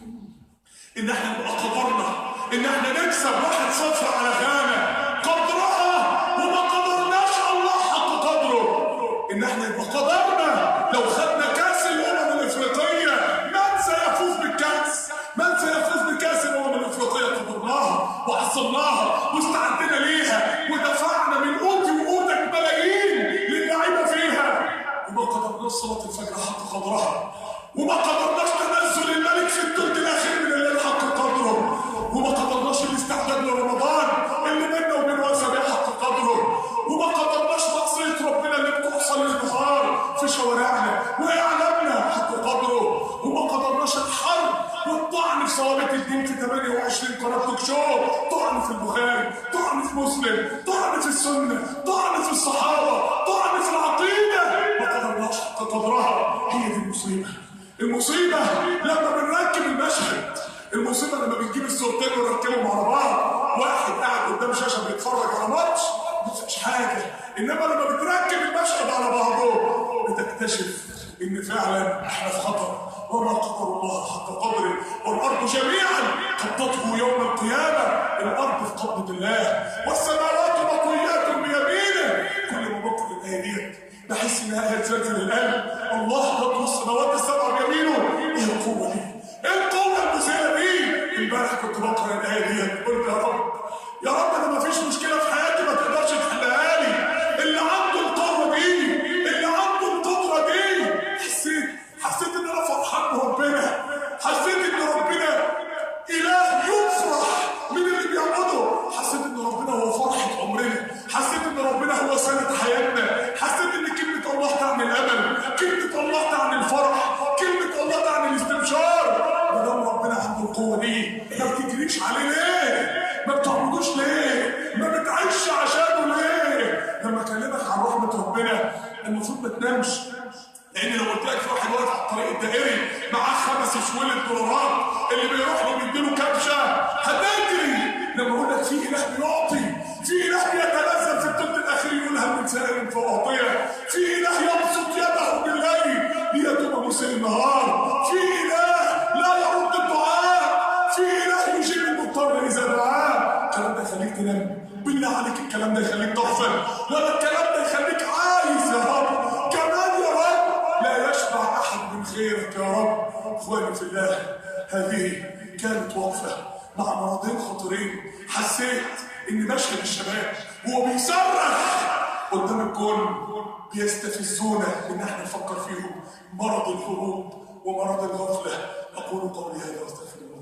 S1: ان احنا نبقى قدرنا ان احنا نكسب 1-0 على غانا قدرها، وما قدرناش الله حق قدره. ان احنا يبقى قدرنا لو خدنا كاس الامم الافريقيه من سيفوز بالكاس؟ من سيفوز بكاس الامم الافريقيه؟ قدرناها وحصلناها واستعدنا ليها ودفعنا من قوتي وقوتك ملايين للعيبه فيها. وما قدرناش صلاه الفجر حق قدرها، وما قدرناش تنزل الملك في الثلث الاخير من الليل حق قدره، وما قدرناش الاستعداد لرمضان اللي بيننا وبين واسع حق قدره، وما قدرناش معصيه ربنا اللي بتحصل للنهار في شوارعنا واعلامنا حق قدره، وما قدرناش الحرب والطعن في ثوابت الدين في 28 قناه توك شو، طعن في البخاري، طعن في مسلم، طعن في السنه، طعن في الصحابه، طعن في العقيده. ما قدرناش حق قدرها. هي دي المصيبه. المصيبه لما بنركب المشهد، المصيبه لما بنجيب الصورتين ونركبهم على بعض، واحد قاعد قدام شاشه بيتفرج على ماتش مفيش حاجه، انما لما بتركب المشهد على بعضه بتكتشف ان فعلا احنا في خطر. وما قدر الله حق قدره، والارض جميعا قبضته يوم القيامه. الارض في قبضه الله والسماوات مطويات بيمينه. كل ما بقرا الايه ديت بحس انها ايه تزلزل القلب. الله رب السماوات السبع بيمينه. ايه القوه دي؟ ايه القوه المذهله دي؟ امبارح كنت بقرا الايه ديت قلت يا رب انا ما فيش مشكله في حياتي ما تقدرش تحلها لي. اللي عنده القوه دي، اللي عنده القدره دي، حسيت ان انا فرحان بربنا. حسيت ان ربنا اله يفرح من اللي بيعبده. حسيت ان ربنا هو فرحه عمرنا. حسيت ان ربنا هو سند حياتنا. حسيت ان كلمه الله تعني الامل، كلمه الله تعني الفرح، كلمه الله تعني الاستبشار. ما دام ربنا عنده القوه دي ما بتجريش عليه ليه؟ ما بتعبدوش ليه؟ ما بتعيش عشانه ليه؟ لما اكلمك عن رحمه ربنا المفروض ما تنامش، لان لو قلت لك في واحد واقف على الطريق الدائري معاه 5 شوية دولارات اللي بيروح له بيديله كبشه هتجري. لما اقول لك في اله بيعطي، في اله بيتنزل في الثلث الاخير يقول هل من سائل فاعطيه، في اله يبسط يده بالليل ليتوب مسيء النهار، في اله لا يرد الدعاء، في اله يجيب المضطر اذا دعاه. الكلام ده يخليك تنام؟ بالله عليك الكلام ده يخليك تغفل؟ ولا الكلام ده يخليك عايز يا رب كمان يا رب؟ لا يشبع احد من خيرك يا رب. اخواني في الله، هذه كانت وقفه مع مرضين خطيرين. حسيت ان مشهد الشباب هو بيصرخ قدام الكون بيستفزونا ان احنا نفكر فيهم. مرض الهروب ومرض الغفله. اقول قولي هذا واستغفر الله.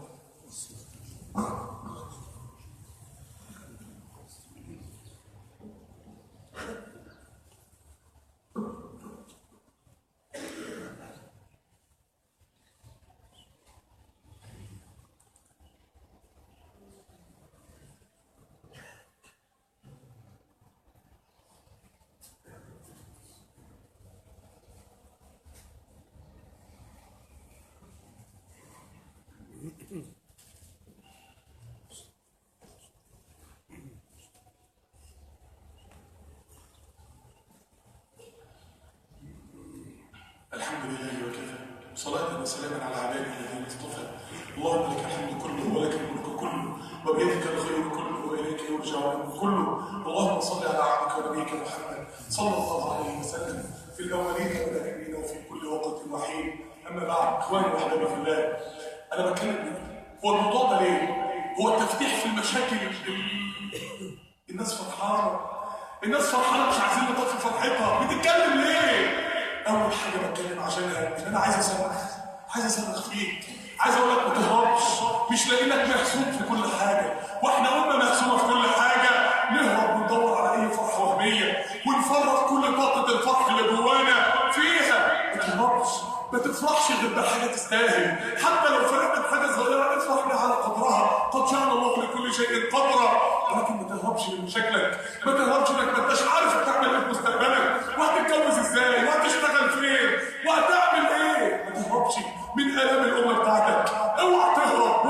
S1: الحمد لله وكفى، صلاة وسلاما على عباده الذين اصطفى. اللهم لك الحمد كله ولك الملك كله وبيدك الخير كله واليك يرجع الامر كله. اللهم صل على عبدك ونبيك محمد صلى الله عليه وسلم في الاولين والاخرين وفي كل وقت وحين. اما بعد، اخواني واحبابي في الله، انا بتكلم هو الموضوع ده ليه؟ هو التفتيح في المشاكل. الناس فرحانه، الناس فرحانه مش عايزين نطفي فرحتها. بتتكلم ليه؟ اول حاجه بتكلم عشانها ان انا عايز اصرخ فيك، عايز اقول لك ما تهربش. مش لانك محسوب في كل حاجه، واحنا قلنا محسوبه في كل حاجه. نهرب وندور على اي فرحه وهميه ونفرغ كل طاقه الفرح اللي جوانا فيها. ما تهربش، ما تفرحش غير بحاجه تستاهل. حتى لو فرحت بحاجه صغيره افرح بها على قدرها. قد جعل الله لكل شيء قدرا. ولكن ما تهربش من مشاكلك، ما تهربش انك ما انتش عارف هتعمل ايه في مستقبلك، وهتتجوز ازاي، وهتشتغل فين، وهتعمل ايه. ما تهربش من الام الامه بتاعتك. اوعى تهرب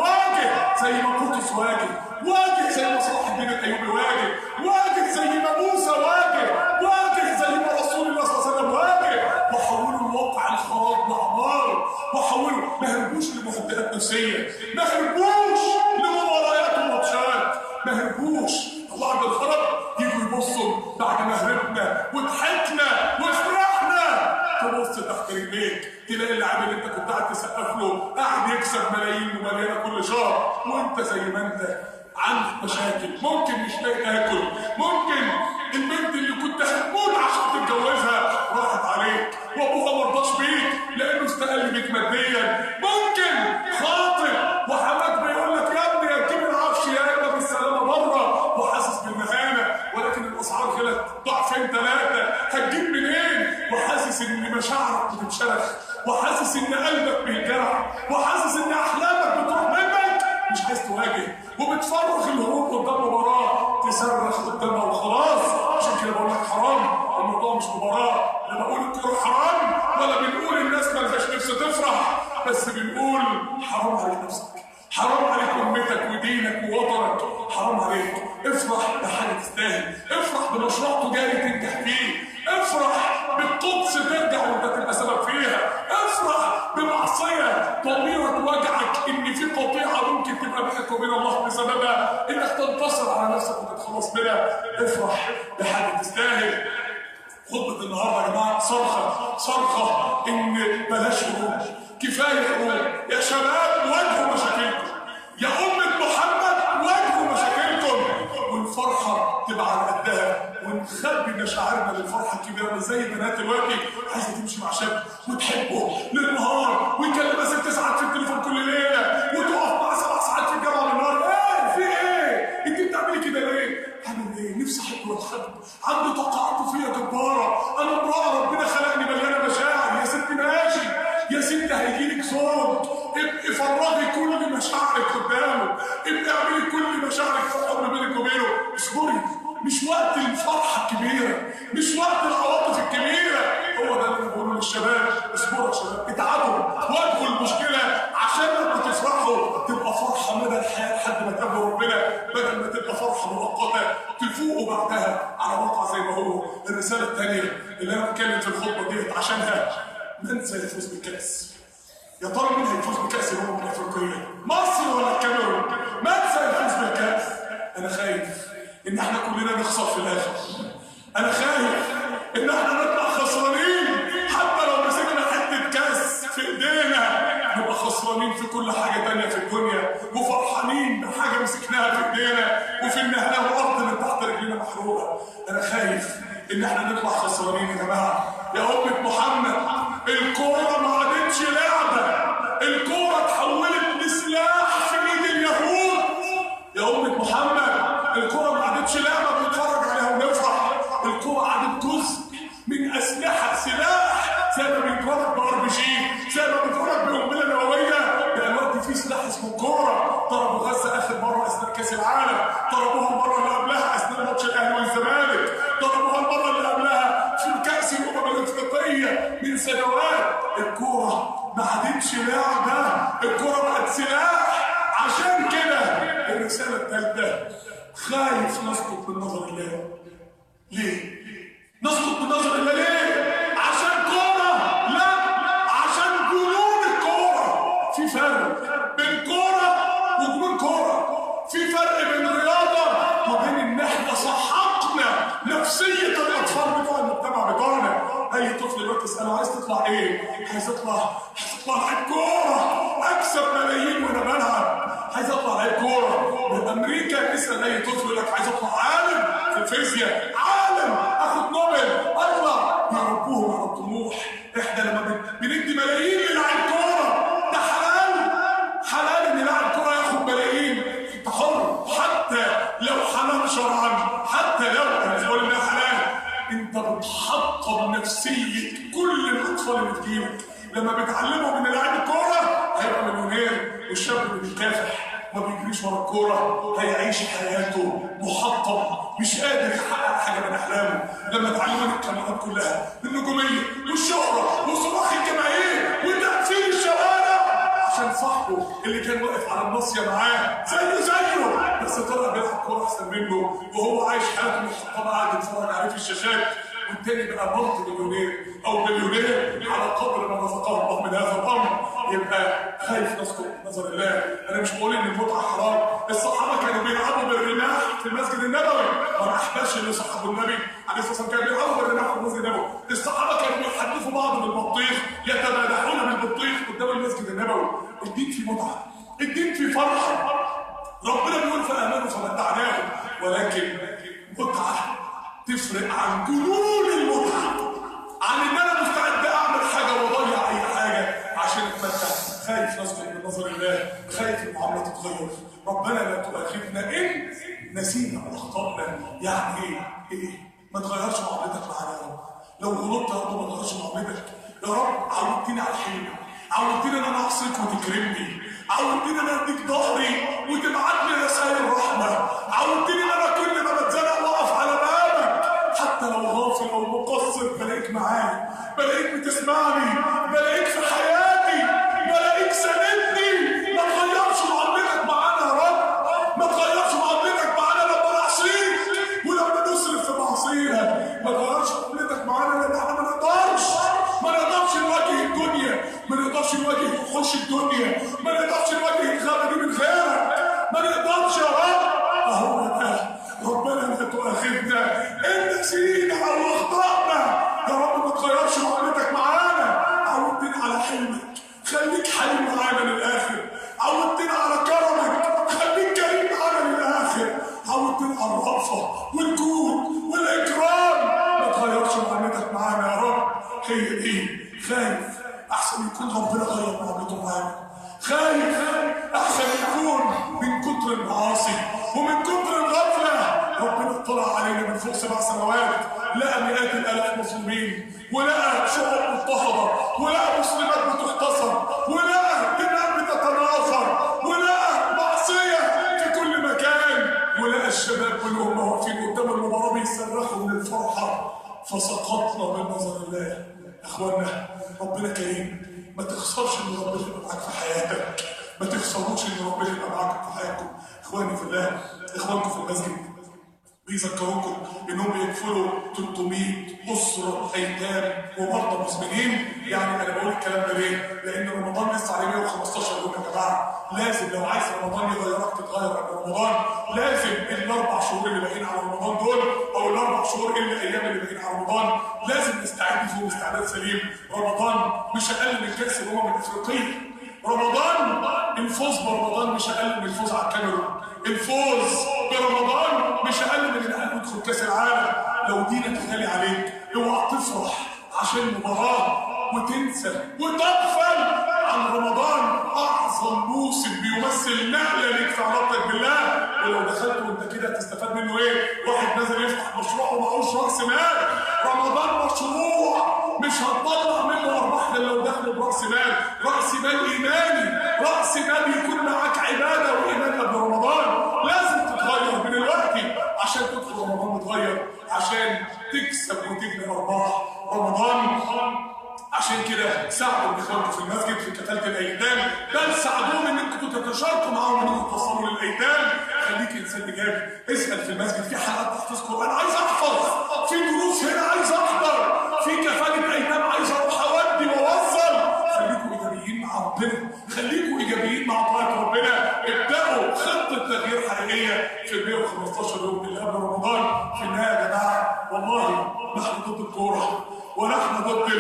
S1: نفسيه، ما هربوش لمباريات وماتشات، ما هربوش بعد الخراب يجوا يبصوا بعد ما هربنا وضحكنا وفرحنا، تبص تحت رجليك تلاقي اللاعب اللي انت كنت قاعد تسقف له قاعد يكسب ملايين ومليانه كل شهر، وانت زي ما انت عندك مشاكل، ممكن مش لاقي تاكل، ممكن البنت اللي كنت هتموت عشان تتجوزها راحت عليك وابوها مرضاش بيك لانه استقل بيك ماديا، ممكن خاطر وحماك بيقول لك يا ابني يا كبر عفش يا اما بالسلامه بره وحاسس بالمهانه، ولكن الاسعار غلت ضعفين ثلاثه، هتجيب منين؟ وحاسس ان مشاعرك بتتشرخ، وحاسس ان قلبك بيتجرح، وحاسس ان احلامك بتروح منك، مش عايز تواجه وبتفرغ الهروب قدام مباراه تصرخ قدامها وخلاص. عشان كده بقول لك حرام، الموضوع مش مباراه، لا بقول الكوره حرام ولا بنقول الناس مالهاش نفس تفرح، بس بنقول حرام عليك نفسك، حرام عليك امتك ودينك ووطنك، حرام عليك. افرح بحاجه تستاهل، افرح بمشروع تجاري تنجح فيه، افرح بالقدس ترجع وانت تبقى سبب فيها، افرح بمعصيه ضميرك وجعك ان في قطيعه ممكن تبقى بينك وبين الله بسببها انك تنتصر على نفسك وتتخلص منها، افرح بحاجه تستاهل. خطبه النهارده يا جماعه صرخه ان بلاش هروب، كفايه هروب يا شباب، واجهوا مشاكلكم يا امه محمد، واجهوا مشاكلكم، والفرحه تبقى على قدها، ونخبي مشاعرنا للفرحه الكبيره. مش زي بنات دلوقتي عايزه تمشي مع شاب وتحبه للنهار ويكلمها 6 ساعات في التليفون كل ليله، وتقف مع 7 ساعات في الجامعه بالنهار، ايه في ايه؟ انت بتعملي كده ليه؟ عامل ايه؟ نفسي احب واتحب، عندي طاقه عاطفيه جباره، انا امراه ربنا خلقني مليانه مشاعر، يا ست ماشي يا ست هيجيلك صوت، ابقي فرغي كل مشاعرك قدامه، ابقي اعملي كل مشاعرك في الحب بينك وبينه، اصبري، مش وقت الفرحه الكبيره، مش وقت العواطف الكبيره، هو ده اللي انا بقوله للشباب، اصبروا يا شباب، اتعبوا، واجهوا المشكله عشان لما تفرحوا تبقى فرحه مدى الحياه لحد ما تقابلوا ربنا، بدل ما تبقى فرحه مؤقته تفوقوا بعدها على واقع زي ما هو. الرساله الثانيه اللي انا بتكلم في الخطبه ديت عشانها، من سيفوز بالكاس؟ يا ترى مين هيفوز بكاس الامم الافريقيه؟ مصر ولا الكاميرون؟ من سيفوز بالكاس؟ انا خايف ان احنا كلنا نخسر في الاخر، انا خايف ان احنا نطلع خسرانين، حتى لو مسكنا حته كاس في ايدينا نبقى خسرانين في كل حاجه تانيه في الدنيا، وفرحانين بحاجه مسكناها في ايدينا وفي النهايه الارض من تحت رجلنا محروقه. انا خايف ان احنا نطلع خسرانين يا جماعه. يا امه محمد، الكوره ما عادتش لعبه، الكوره اتحولت لسلاح في ايد اليهود. يا امه محمد، الكوره ما عادتش لعبه بنتفرج عليها ونفرح، الكوره عادت جزء من اسلحه، سلاح، زي ما بيضربك بار جي، زي ما بيضربك بقنبله نوويه، دلوقتي في سلاح اسمه الكوره. ضربوا غزه اخر مره اثناء كاس العالم، ضربوها المره اللي قبلها اثناء ماتش الاهلي والزمالك، ضربوها المره اللي قبلها في كاس الامم الافريقيه من سنوات. الكوره ما عادتش لعبه، الكوره بقت سلاح. عشان كده الرساله الثالثه، خايف نسقط من نظر الله. ليه؟ نسقط من نظر الله ليه؟ عشان كورة؟ لا، عشان جنون الكورة. في فرق بين كورة وجنون كورة، في فرق بين الرياضة وبين ان احنا صحقنا نفسية الاطفال بتوع المجتمع بتوعنا. اي طفل دلوقتي تسأله عايز تطلع ايه؟ عايز اطلع لعيب كورة، اكسب ملايين وانا بلعب، عايز اطلع لعيب كورة. من امريكا اسأل اي طفل يقول لك عايز اطلع عالم في الفيزياء، عالم، اخد نوبل، اطلع. يربوهم على الطموح. احنا لما بندي ملايين للاعب كورة، ده حلال ان لاعب كورة ياخد ملايين، انت حر، حتى لو حلال شرعا، حتى لو انا بقول انها حلال، انت بتحطم نفسية كل الاطفال اللي بتجيلك. لما بتعلمهم ان لاعب الكورة هيبقى مليونير، والشاب اللي بيكافح ما بيجريش ورا الكورة هيعيش حياته محطم، مش قادر يحقق حاجة من أحلامه. لما تعلموا القنوات كلها، النجومية والشهرة وصراخ الجماهير وتأثير الشوارع، عشان صاحبه اللي كان واقف على الناصية معاه زيه بس طلع بيلعب كورة أحسن منه، وهو عايش حياته محطمة قاعد يتفرج عليه في الشاشات، والتاني بقى ملتي مليونير او مليونير على قدر ما رزقه الله من هذا الامر. يبقى خايف نسقط نظر الله. انا مش بقول ان المتعه حرام، الصحابه كانوا بيلعبوا بالرماح في المسجد النبوي، ما احبش اللي صحابه النبي عليه الصلاه والسلام كانوا بيلعبوا بالرماح في المسجد النبوي. الصحابه كانوا بيحدفوا بعض بالبطيخ، يتمادحون بالبطيخ قدام المسجد النبوي. الدين فيه متعه، الدين فيه فرحه. ربنا بيقول فامنوا فمتعناهم، ولكن متعه تفرق عن جنون المتعه، عن ان انا مستعد اعمل حاجه واضيع اي حاجه عشان اتمتع. خايف نسقط من نظر الله، خايف المعامله تتغير. ربنا لا تؤاخذنا ان نسينا واخطانا. يعني ايه؟ ما تغيرش معاملتك معانا يا رب. لو غلطت يا رب ما تغيرش معاملتك يا رب. عودتني على الحلم، عودتني ان انا اعصيك وتكرمني، عودتني ان انا اديك ظهري وتبعت لي رسائل رحمه، عودتني ان انا كل ما بتزنق واقف على بابك حتى لو غافل او مقصر، بلاقيك معايا، بلاقيك بتسمعني، بلاقيك في حياتي، بلاقيك ساندني. ما تغيرش معاملتك معانا يا رب، ما تغيرش معاملتك معانا لما نعصيك ولما نسرف في معصيتك، ما تغيرش معاملتك معانا لان احنا ما نقدرش نواجه الدنيا، ما نقدرش نواجه وحوش الدنيا، ما نقدرش نواجه الغابه دي من غيرك، ما نقدرش يا رب. اهو ده ربنا لا تؤاخذنا ان نسينا او اخطانا. يا رب ما تغيرش معاملتك معانا، عودتنا على حلمك، خليك حليم معانا للاخر، عودتنا على كرمك، خليك كريم معانا للاخر، عودتنا على الرأفة والجود والاكرام. ما تغيرش معاملتك معانا يا رب. هي دي. خايف احسن يكون ربنا غير معاملته معانا، خايف احسن يكون من كتر المعاصي ومن كتر الغفله ربنا اطلع علينا من فوق 7 سماوات، لقى مئات الالاف مسلمين، ولقى شعوب مضطهده، ولقى مسلمات بتحتصر، ولقى دماء بتتناثر، ولقى معصيه في كل مكان، ولقى الشباب كلهم واقفين قدام المباراه بيصرخوا من الفرحه، فسقطنا من نظر الله. اخوانا ربنا كريم، ما تخسرش ان ربنا يبقى معاك في حياتك، ما تخسروش ان ربنا يبقى معاكم في حياتكم. اخواني في الله، اخوانكم في المسجد بيذكروكم انهم بيكفلوا 300 اسره ايتام ومرضى مسلمين. يعني انا بقول الكلام ده ليه؟ لان رمضان لسه عليه 115 يوم يا جماعه. لازم لو عايز رمضان يغيرك تتغير قبل رمضان، لازم ال4 شهور اللي باقيين على رمضان دول، او ال4 شهور الايام اللي باقيين على رمضان، لازم نستعد فيهم استعداد سليم. رمضان مش اقل من كاس الافريقيه. رمضان الفوز برمضان مش اقل من الفوز على الكاميرون، الفوز برمضان مش اقل من ان احنا ندخل كاس العالم. لو دينك غالي عليك اوعى تفرح عشان مباراه وتنسى وتغفل عن رمضان. اعظم موسم بيمثل نقله ليك في علاقتك بالله، ولو دخلت وانت كده هتستفاد منه ايه؟ واحد نازل يفتح مشروع ومعهوش راس مال. رمضان مشروع مش هتطلع منه ارباح غير لو دخل براس مال، راس مال ايماني، راس مال يكون معاك عباده وايمان قبل رمضان. لازم تتغير من الوقت عشان تدخل رمضان متغير، عشان تكسب وتبني ارباح رمضان. عشان كده ساعدوا اخوانكم في المسجد في كفاله الايتام، بل ساعدوهم ان انتوا تتشاركوا معاهم انكم توصلوا للايتام. خليك انسان ايجابي، اسال في المسجد في حلقات تحفظ قران عايز احفظ، في دروس هنا عايز احضر، في كفاله ايتام عايز اروح اودي واوصل. خليكم ايجابيين مع ربنا، خليكم ايجابيين مع طاعه ربنا. ابداوا خطه تغيير حقيقيه في 115 يوم اللي قبل رمضان. في النهايه يا جماعه والله نحن ضد الكوره ولا احنا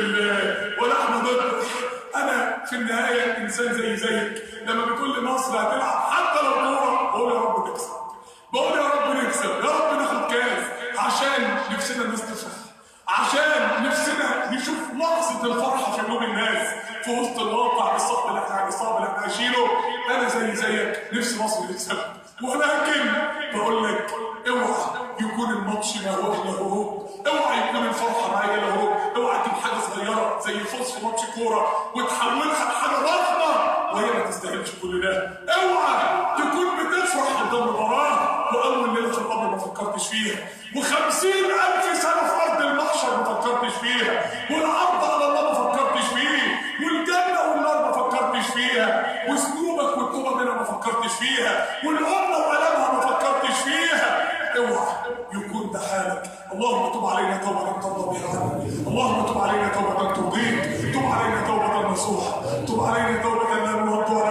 S1: ضد انا في النهايه انسان زيك. لما بتقول لي مصر هتلعب حتى لو كوره بقول يا رب نكسب، بقول يا رب نكسب، يا رب ناخد كاس، عشان نفسنا الناس تفرح، عشان نفسنا نشوف لحظه الفرحه في قلوب الناس في وسط الواقع الصعب اللي احنا عايشينه. انا زيك نفسي مصر تكسب، ولكن بقول لك اوعى يكون الماتش له، اوعى يكون الفرحه معايا له، اوعى تجيب حاجه صغيره زي فوز في ماتش كوره وتحولها لحاجه ضخمه وهي ما تستاهلش كل ده. اوعى تكون بتفرح قدام مباراه واول ليله في القبر ما فكرتش فيها، و50,000 سنه في ارض المحشر ما فكرتش فيها، والعرض على الله ما فكرتش فيه، والجنه والنار ما فكرتش فيها، وذنوبك والتوبه منها ما فكرتش فيها، والامه والامها ما فكرتش فيها. اوعى يكون ده حالك. اللهم تب علينا توبه ترضى بها عنا، اللهم تب علينا توبه ترضيك، تب علينا توبه نصوحه، تب علينا توبه لا نرد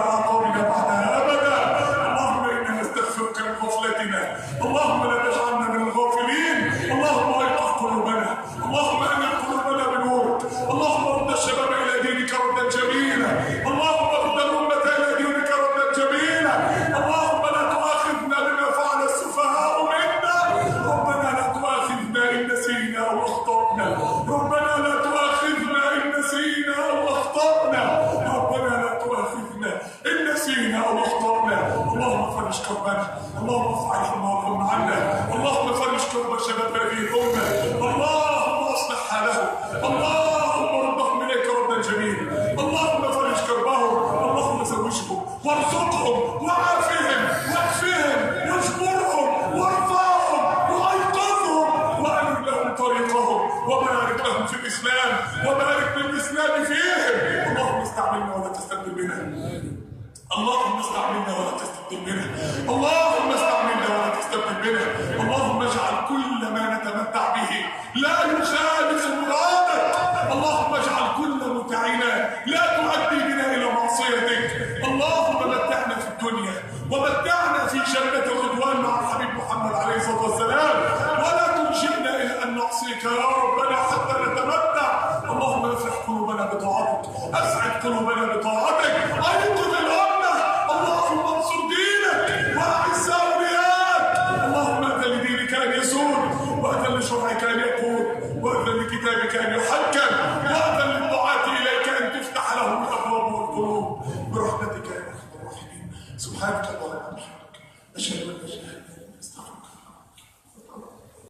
S1: رحمنا. اللهم ارفع الهم والغم عنا. اللهم فرج كرب شباب هذه الامه. اللهم اصلح حالهم. اللهم ردهم اليك ردا جميلا. اللهم فرج كربهم. اللهم زوجهم وارزقهم وعافهم واكفهم واجبرهم وارفعهم وايقظهم وأنر لهم طريقهم وبارك لهم في الاسلام وبارك للاسلام فيهم. اللهم استعملنا ولا تستبدل بنا. اللهم استعملنا ولا تستبدل بنا. اللهم استعملنا ولا تستبدل بنا. اللهم اجعل كل ما نتمتع به لا يخالف مرادك. اللهم اجعل كل متعنا لا تؤدي بنا الى معصيتك. اللهم متعنا في الدنيا ومتعنا في جنة الرضوان مع الحبيب محمد عليه الصلاة والسلام، ولا ترجعنا الى ان نعصيك يا ربنا حتى نتمتع. اللهم افرح قلوبنا بطاعتك، اسعد قلوبنا بطاعتك، ايقظ الامه. اللهم انصر دينك واعز اولياءك. اللهم اذن لدينك ان يزول، واذن لشرعك ان يقول، واذن لكتابك ان يحكم، واذن للدعاة اليك ان تفتح لهم الابواب والقلوب برحمتك يا ارحم الراحمين. سبحانك اللهم وبحمدك، اشهد ان لا اله الا انت، استغفرك.